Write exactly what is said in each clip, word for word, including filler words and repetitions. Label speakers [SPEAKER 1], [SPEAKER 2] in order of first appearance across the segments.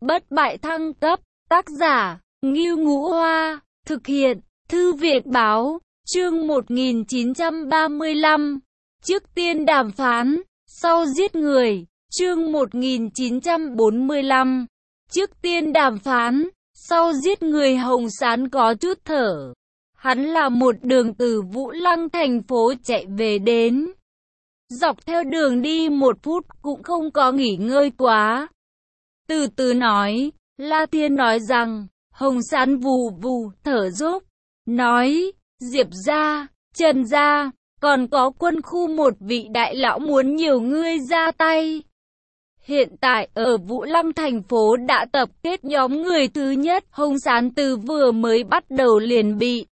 [SPEAKER 1] Bất bại thăng cấp, tác giả, Ngưu Ngũ Hoa, thực hiện, Thư viện báo, chương một nghìn chín trăm ba mươi lăm, trước tiên đàm phán, sau giết người, chương một nghìn chín trăm bốn mươi lăm, trước tiên đàm phán, sau giết người. Hồng Sán có chút thở. Hắn là một đường từ Vũ Lăng thành phố chạy về đến. Dọc theo đường đi một phút cũng không có nghỉ ngơi quá. Từ từ nói, La Thiên nói rằng, Hồng Sán vù vù, thở dốc, nói, Diệp gia, Trần gia, còn có quân khu một vị đại lão muốn nhiều ngươi ra tay. Hiện tại ở Vũ Lăng thành phố đã tập kết nhóm người thứ nhất. Hồng Sán từ vừa mới bắt đầu liền bị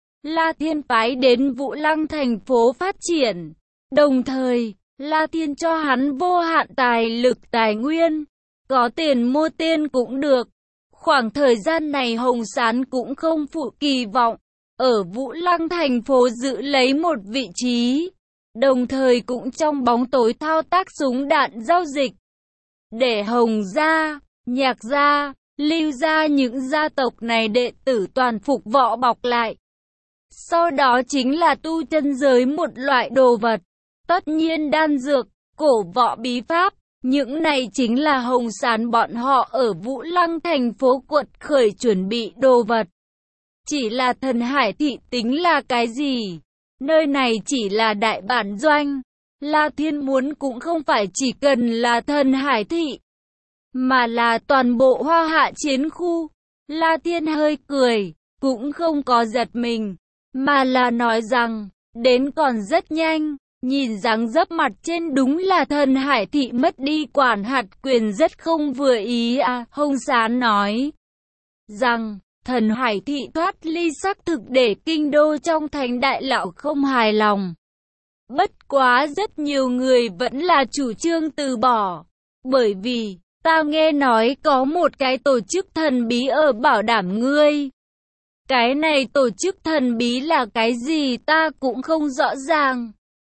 [SPEAKER 1] La Thiên phái đến Vũ Lăng thành phố phát triển. Đồng thời, La Thiên cho hắn vô hạn tài lực tài nguyên. Có tiền mua tên cũng được. Khoảng thời gian này Hồng Sán cũng không phụ kỳ vọng. Ở Vũ Lăng thành phố giữ lấy một vị trí. Đồng thời cũng trong bóng tối thao tác súng đạn giao dịch. Để Hồng gia, Nhạc gia, Lưu gia những gia tộc này đệ tử toàn phục võ bọc lại. Sau đó chính là tu chân giới một loại đồ vật. Tất nhiên đan dược, cổ võ bí pháp. Những này chính là Hồng Sán bọn họ ở Vũ Lăng thành phố quật khởi chuẩn bị đồ vật. Chỉ là Thần Hải thị tính là cái gì? Nơi này chỉ là đại bản doanh. La Thiên muốn cũng không phải chỉ cần là Thần Hải thị, mà là toàn bộ Hoa Hạ chiến khu. La Thiên hơi cười, cũng không có giật mình, mà là nói rằng, đến còn rất nhanh. Nhìn dáng dấp mặt trên đúng là Thần Hải thị mất đi quản hạt quyền rất không vừa ý à. Hồng Sán nói rằng, Thần Hải thị thoát ly xác thực để kinh đô trong thành đại lão không hài lòng. Bất quá rất nhiều người vẫn là chủ trương từ bỏ. Bởi vì, ta nghe nói có một cái tổ chức thần bí ở bảo đảm ngươi. Cái này tổ chức thần bí là cái gì ta cũng không rõ ràng.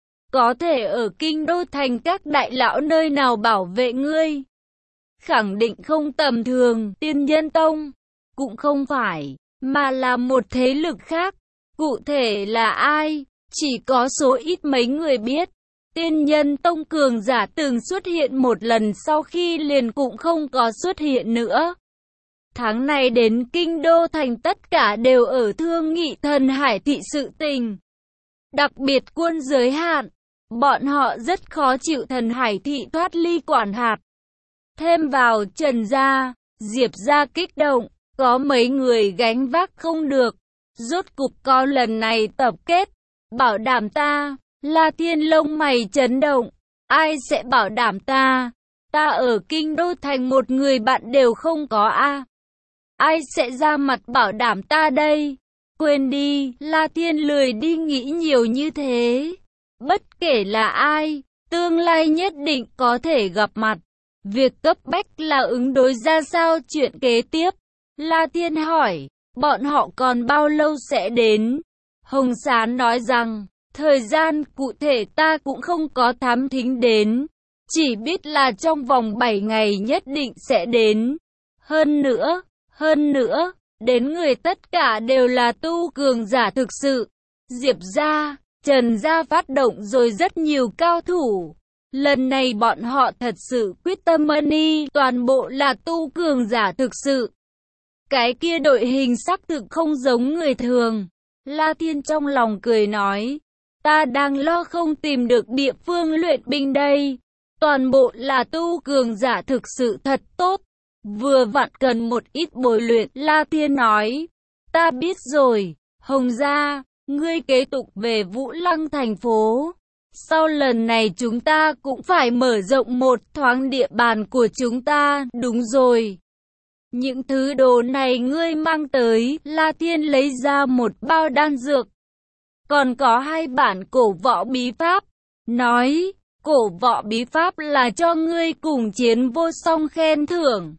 [SPEAKER 1] Có thể ở kinh đô thành các đại lão nơi nào bảo vệ ngươi. Khẳng định không tầm thường. Tiên Nhân Tông cũng không phải, mà là một thế lực khác. Cụ thể là ai, chỉ có số ít mấy người biết. Tiên Nhân Tông cường giả từng xuất hiện một lần, sau khi liền cũng không có xuất hiện nữa. Tháng này đến kinh đô thành tất cả đều ở thương nghị Thần Hải thị sự tình. Đặc biệt quân giới hạn. Bọn họ rất khó chịu Thần Hải thị thoát ly quản hạt. Thêm vào Trần gia, Diệp gia kích động, có mấy người gánh vác không được. Rốt cục có lần này tập kết, bảo đảm ta. La Thiên lông mày chấn động, ai sẽ bảo đảm ta? Ta ở kinh đô thành một người bạn đều không có a. À? Ai sẽ ra mặt bảo đảm ta đây? Quên đi, La Thiên lười đi nghĩ nhiều như thế. Bất kể là ai, tương lai nhất định có thể gặp mặt. Việc cấp bách là ứng đối ra sao chuyện kế tiếp? La Thiên hỏi, bọn họ còn bao lâu sẽ đến? Hồng Sán nói rằng, thời gian cụ thể ta cũng không có thám thính đến. Chỉ biết là trong vòng bảy ngày nhất định sẽ đến. Hơn nữa, hơn nữa, đến người tất cả đều là tu cường giả thực sự. Diệp gia, Trần gia phát động rồi rất nhiều cao thủ. Lần này bọn họ thật sự quyết tâm money, toàn bộ là tu cường giả thực sự. Cái kia đội hình xác thực không giống người thường. La Thiên trong lòng cười nói, ta đang lo không tìm được địa phương luyện binh đây. Toàn bộ là tu cường giả thực sự thật tốt. Vừa vặn cần một ít bồi luyện. La Thiên nói, ta biết rồi, Hồng gia. Ngươi kế tục về Vũ Lăng thành phố. Sau lần này chúng ta cũng phải mở rộng một thoáng địa bàn của chúng ta. Đúng rồi. Những thứ đồ này ngươi mang tới. La Thiên lấy ra một bao đan dược. Còn có hai bản cổ võ bí pháp. Nói, cổ võ bí pháp là cho ngươi cùng chiến vô song khen thưởng.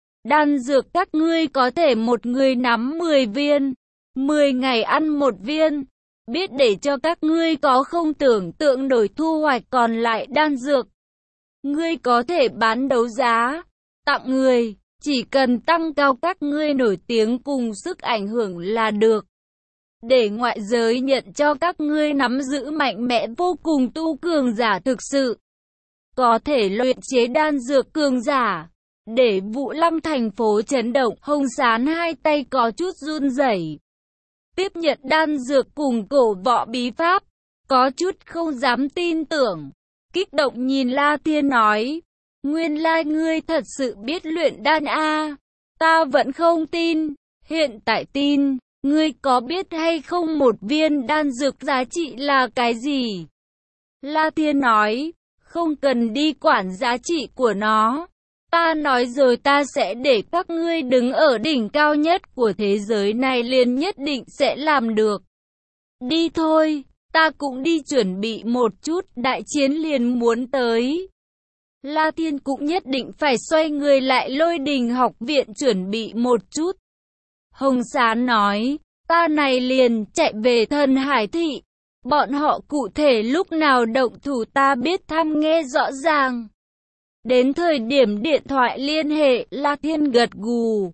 [SPEAKER 1] Đan dược các ngươi có thể một người nắm mười viên. mười ngày ăn một viên, biết để cho các ngươi có không tưởng tượng nổi thu hoạch còn lại đan dược. Ngươi có thể bán đấu giá, tặng người, Chỉ cần tăng cao các ngươi nổi tiếng cùng sức ảnh hưởng là được. Để ngoại giới nhận cho các ngươi nắm giữ mạnh mẽ vô cùng tu cường giả thực sự. Có thể luyện chế đan dược cường giả. Để Vũ Lăng thành phố chấn động, Hồng Sán hai tay có chút run rẩy. Tiếp nhận đan dược cùng cổ võ bí pháp. Có chút không dám tin tưởng. Kích động nhìn La Thiên nói. Nguyên lai ngươi thật sự biết luyện đan a? Ta vẫn không tin. Hiện tại tin. Ngươi có biết hay không một viên đan dược giá trị là cái gì? La Thiên nói. Không cần đi quản giá trị của nó. Ta nói rồi, ta sẽ để các ngươi đứng ở đỉnh cao nhất của thế giới này liền nhất định sẽ làm được. Đi thôi, ta cũng đi chuẩn bị một chút, đại chiến liền muốn tới. La Thiên cũng nhất định phải xoay người lại Lôi Đình học viện chuẩn bị một chút. Hồng Sán nói, ta này liền chạy về Thần Hải Thị. Bọn họ cụ thể lúc nào động thủ ta biết thăm nghe rõ ràng. Đến thời điểm điện thoại liên hệ, La Thiên gật gù.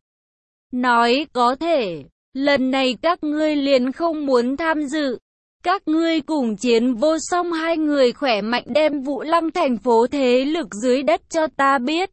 [SPEAKER 1] Nói có thể, lần này các ngươi liền không muốn tham dự. Các ngươi cùng Chiến Vô Song hai người khỏe mạnh đem Vũ Lăng thành phố thế lực dưới đất cho ta biết.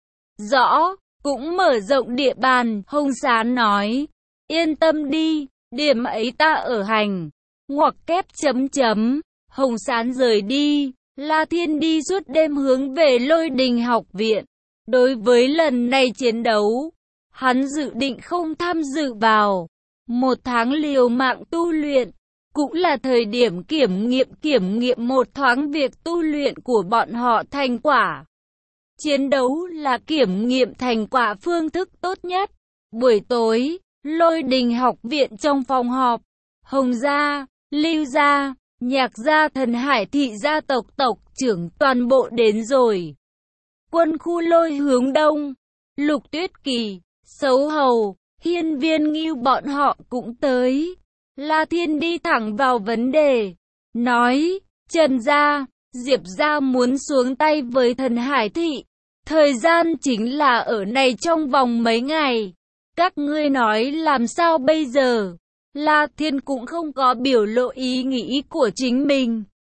[SPEAKER 1] Rõ, cũng mở rộng địa bàn, Hồng Sán nói. Yên tâm đi, điểm ấy ta ở hành. Ngoặc kép chấm chấm, Hồng Sán rời đi. La Thiên đi suốt đêm hướng về Lôi Đình học viện. Đối với lần này chiến đấu, hắn dự định không tham dự vào. Một tháng liều mạng tu luyện, cũng là thời điểm kiểm nghiệm kiểm nghiệm một thoáng việc tu luyện của bọn họ thành quả. Chiến đấu là kiểm nghiệm thành quả phương thức tốt nhất. Buổi tối, Lôi Đình học viện trong phòng họp, Hồng gia, Lưu gia, Nhạc gia, Thần Hải Thị gia tộc tộc trưởng toàn bộ đến rồi. Quân khu Lôi hướng đông, Lục Tuyết Kỳ, Sấu Hầu, Hiên Viên Ngưu bọn họ cũng tới. La Thiên đi thẳng vào vấn đề, nói, Trần gia, Diệp gia muốn xuống tay với Thần Hải Thị. Thời gian chính là ở này trong vòng mấy ngày. Các ngươi nói làm sao bây giờ? La Thiên cũng không có biểu lộ ý nghĩ của chính mình.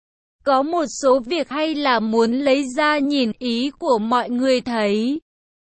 [SPEAKER 1] Có một số việc hay là muốn lấy ra nhìn ý của mọi người thấy.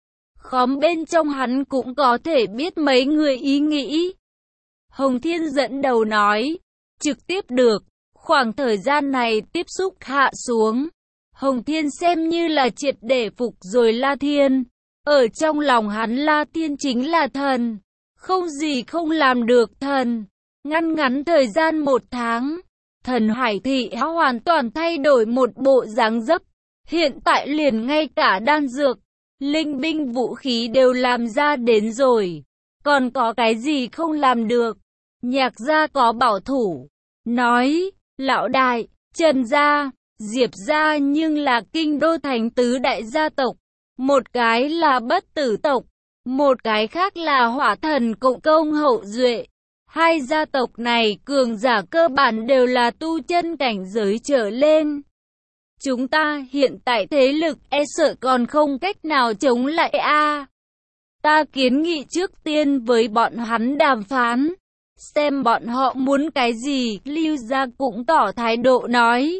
[SPEAKER 1] Khóm bên trong hắn cũng có thể biết mấy người ý nghĩ. Hồng Thiên dẫn đầu nói, trực tiếp được, khoảng thời gian này tiếp xúc hạ xuống. Hồng Thiên xem như là triệt để phục rồi La Thiên. Ở trong lòng hắn La Thiên chính là thần. Không gì không làm được thần. Ngăn ngắn thời gian một tháng, Thần Hải Thị đã hoàn toàn thay đổi một bộ dáng dấp. Hiện tại liền ngay cả đan dược, linh binh vũ khí đều làm ra đến rồi. Còn có cái gì không làm được? Nhạc gia có bảo thủ. Nói, lão đại, Trần gia, Diệp gia nhưng là kinh đô thành tứ đại gia tộc. Một cái là bất tử tộc, một cái khác là hỏa thần cộng công hậu duệ. Hai gia tộc này cường giả cơ bản đều là tu chân cảnh giới trở lên. Chúng ta hiện tại thế lực e sợ còn không cách nào chống lại a. Ta kiến nghị trước tiên với bọn hắn đàm phán, xem bọn họ muốn cái gì. Lưu gia cũng tỏ thái độ nói,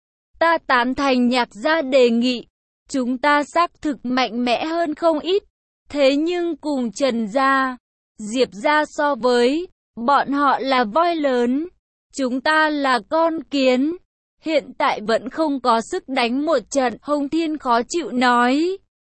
[SPEAKER 1] ta tán thành Nhạc gia đề nghị. Chúng ta xác thực mạnh mẽ hơn không ít, thế nhưng cùng Trần gia, Diệp gia so với, bọn họ là voi lớn, chúng ta là con kiến, hiện tại vẫn không có sức đánh một trận. Hồng Thiên khó chịu nói,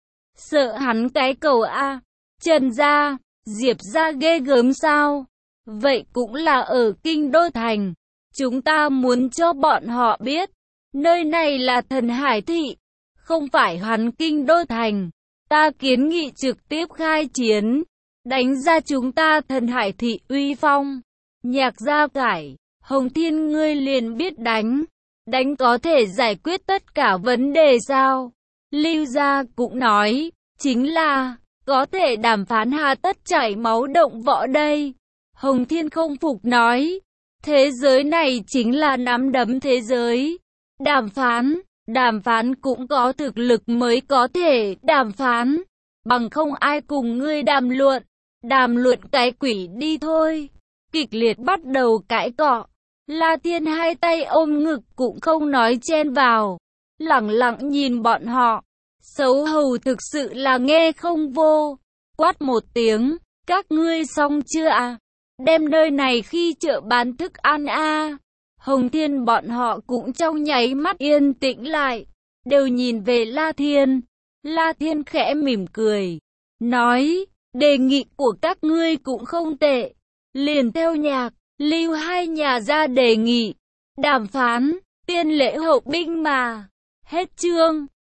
[SPEAKER 1] sợ hắn cái cầu a. Trần gia, Diệp gia ghê gớm sao? Vậy cũng là ở kinh đô thành, chúng ta muốn cho bọn họ biết, nơi này là Thần Hải Thị, không phải hắn kinh đô thành. Ta kiến nghị trực tiếp khai chiến, đánh ra chúng ta Thần Hải Thị uy phong. Nhạc gia cải, Hồng Thiên ngươi liền biết đánh, đánh có thể giải quyết tất cả vấn đề sao? Lưu gia cũng nói, chính là, có thể đàm phán hà tất chảy máu động võ đây. Hồng Thiên không phục nói, thế giới này chính là nắm đấm thế giới. Đàm phán, đàm phán cũng có thực lực mới có thể đàm phán. bằng không ai cùng ngươi đàm luận. Đàm luận cái quỷ đi thôi. Kịch liệt bắt đầu cãi cọ. La Thiên hai tay ôm ngực cũng không nói chen vào. Lẳng lặng nhìn bọn họ. Xấu hầu thực sự là nghe không vô. Quát một tiếng, các ngươi xong chưa à? Đem nơi này khi chợ bán thức ăn à? Hồng Thiên bọn họ cũng trong nháy mắt yên tĩnh lại. Đều nhìn về La Thiên. La Thiên khẽ mỉm cười. Nói, đề nghị của các ngươi cũng không tệ. Liền theo nhạc, lưu hai nhà ra đề nghị. Đàm phán, tiên lễ hậu binh mà. Hết chương.